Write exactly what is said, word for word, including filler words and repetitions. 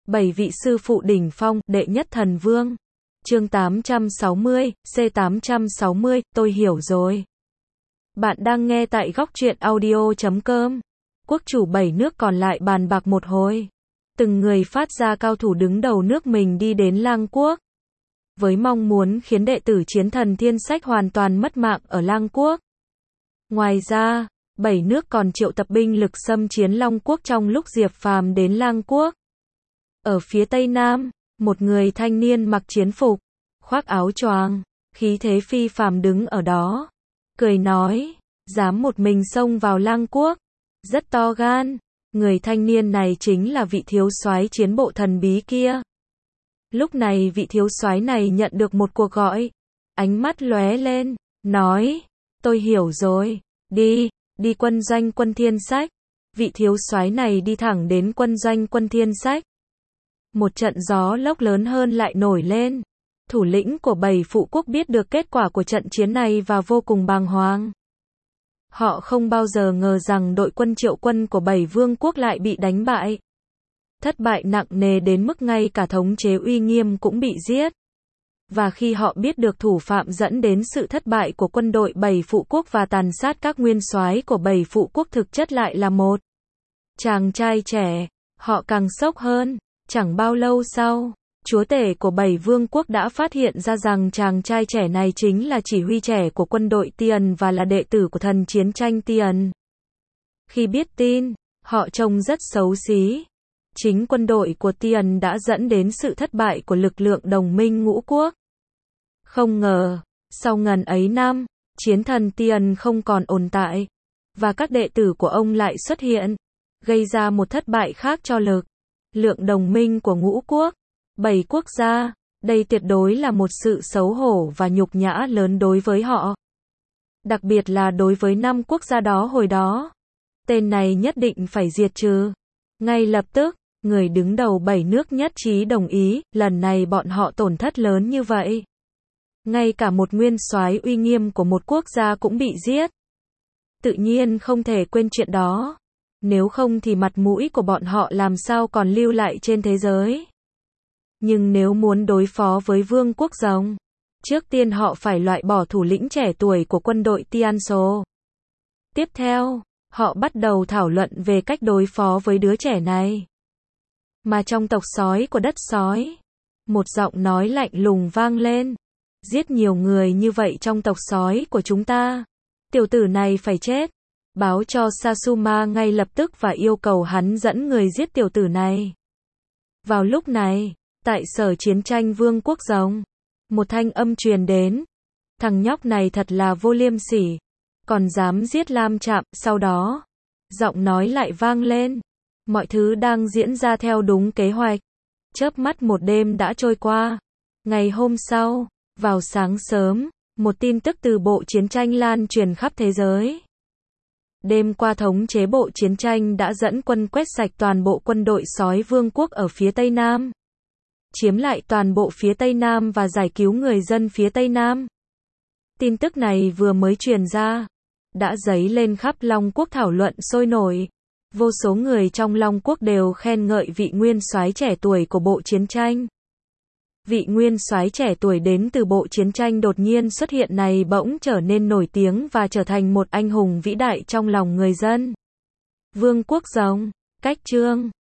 Bảy vị sư phụ đỉnh phong, đệ nhất thần vương. Chương tám trăm sáu mươi, C tám trăm sáu mươi, tôi hiểu rồi. Bạn đang nghe tại góc truyện audio chấm com. Quốc chủ bảy nước còn lại bàn bạc một hồi. Từng người phát ra cao thủ đứng đầu nước mình đi đến Lang Quốc. Với mong muốn khiến đệ tử chiến thần Thiên Sách hoàn toàn mất mạng ở Lang Quốc. Ngoài ra, bảy nước còn triệu tập binh lực xâm chiến Long Quốc trong lúc Diệp Phàm đến Lang Quốc. Ở phía tây nam, một người thanh niên mặc chiến phục, khoác áo choàng, khí thế phi phàm đứng ở đó, cười nói, dám một mình xông vào Lang Quốc, rất to gan. Người thanh niên này chính là vị thiếu soái chiến bộ thần bí kia. Lúc này vị thiếu soái này nhận được một cuộc gọi, ánh mắt lóe lên, nói, tôi hiểu rồi, đi, đi quân doanh quân Thiên Sách. Vị thiếu soái này đi thẳng đến quân doanh quân Thiên Sách. Một trận gió lốc lớn hơn lại nổi lên. Thủ lĩnh của bảy phụ quốc biết được kết quả của trận chiến này và vô cùng bàng hoàng. Họ không bao giờ ngờ rằng đội quân triệu quân của bảy vương quốc lại bị đánh bại. Thất bại nặng nề đến mức ngay cả thống chế uy nghiêm cũng bị giết. Và khi họ biết được thủ phạm dẫn đến sự thất bại của quân đội bảy phụ quốc và tàn sát các nguyên soái của bảy phụ quốc thực chất lại là một chàng trai trẻ, họ càng sốc hơn. Chẳng bao lâu sau, chúa tể của bảy vương quốc đã phát hiện ra rằng chàng trai trẻ này chính là chỉ huy trẻ của quân đội Tiền và là đệ tử của thần chiến tranh Tiền. Khi biết tin, họ trông rất xấu xí. Chính quân đội của Tiền đã dẫn đến sự thất bại của lực lượng đồng minh ngũ quốc. Không ngờ, sau ngần ấy năm, chiến thần Tiền không còn ồn tại, và các đệ tử của ông lại xuất hiện, gây ra một thất bại khác cho lực lượng đồng minh của ngũ quốc, bảy quốc gia. Đây tuyệt đối là một sự xấu hổ và nhục nhã lớn đối với họ. Đặc biệt là đối với năm quốc gia đó hồi đó. Tên này nhất định phải diệt trừ. Ngay lập tức, người đứng đầu bảy nước nhất trí đồng ý, lần này bọn họ tổn thất lớn như vậy. Ngay cả một nguyên soái uy nghiêm của một quốc gia cũng bị giết. Tự nhiên không thể quên chuyện đó. Nếu không thì mặt mũi của bọn họ làm sao còn lưu lại trên thế giới. Nhưng nếu muốn đối phó với vương quốc rồng, trước tiên họ phải loại bỏ thủ lĩnh trẻ tuổi của quân đội Tianso. Tiếp theo, họ bắt đầu thảo luận về cách đối phó với đứa trẻ này. Mà trong tộc sói của đất sói, một giọng nói lạnh lùng vang lên. Giết nhiều người như vậy trong tộc sói của chúng ta, tiểu tử này phải chết. Báo cho Sasuma ngay lập tức và yêu cầu hắn dẫn người giết tiểu tử này. Vào lúc này, tại sở chiến tranh vương quốc rồng, một thanh âm truyền đến. Thằng nhóc này thật là vô liêm sỉ, còn dám giết Lam Trạm. Sau đó, giọng nói lại vang lên. Mọi thứ đang diễn ra theo đúng kế hoạch. Chớp mắt một đêm đã trôi qua. Ngày hôm sau, vào sáng sớm, một tin tức từ bộ chiến tranh lan truyền khắp thế giới. Đêm qua thống chế bộ chiến tranh đã dẫn quân quét sạch toàn bộ quân đội sói vương quốc ở phía Tây Nam. Chiếm lại toàn bộ phía Tây Nam và giải cứu người dân phía Tây Nam. Tin tức này vừa mới truyền ra, đã dấy lên khắp Long Quốc thảo luận sôi nổi. Vô số người trong Long Quốc đều khen ngợi vị nguyên soái trẻ tuổi của bộ chiến tranh. Vị nguyên soái trẻ tuổi đến từ bộ chiến tranh đột nhiên xuất hiện này bỗng trở nên nổi tiếng và trở thành một anh hùng vĩ đại trong lòng người dân. Vương quốc rồng, cách chương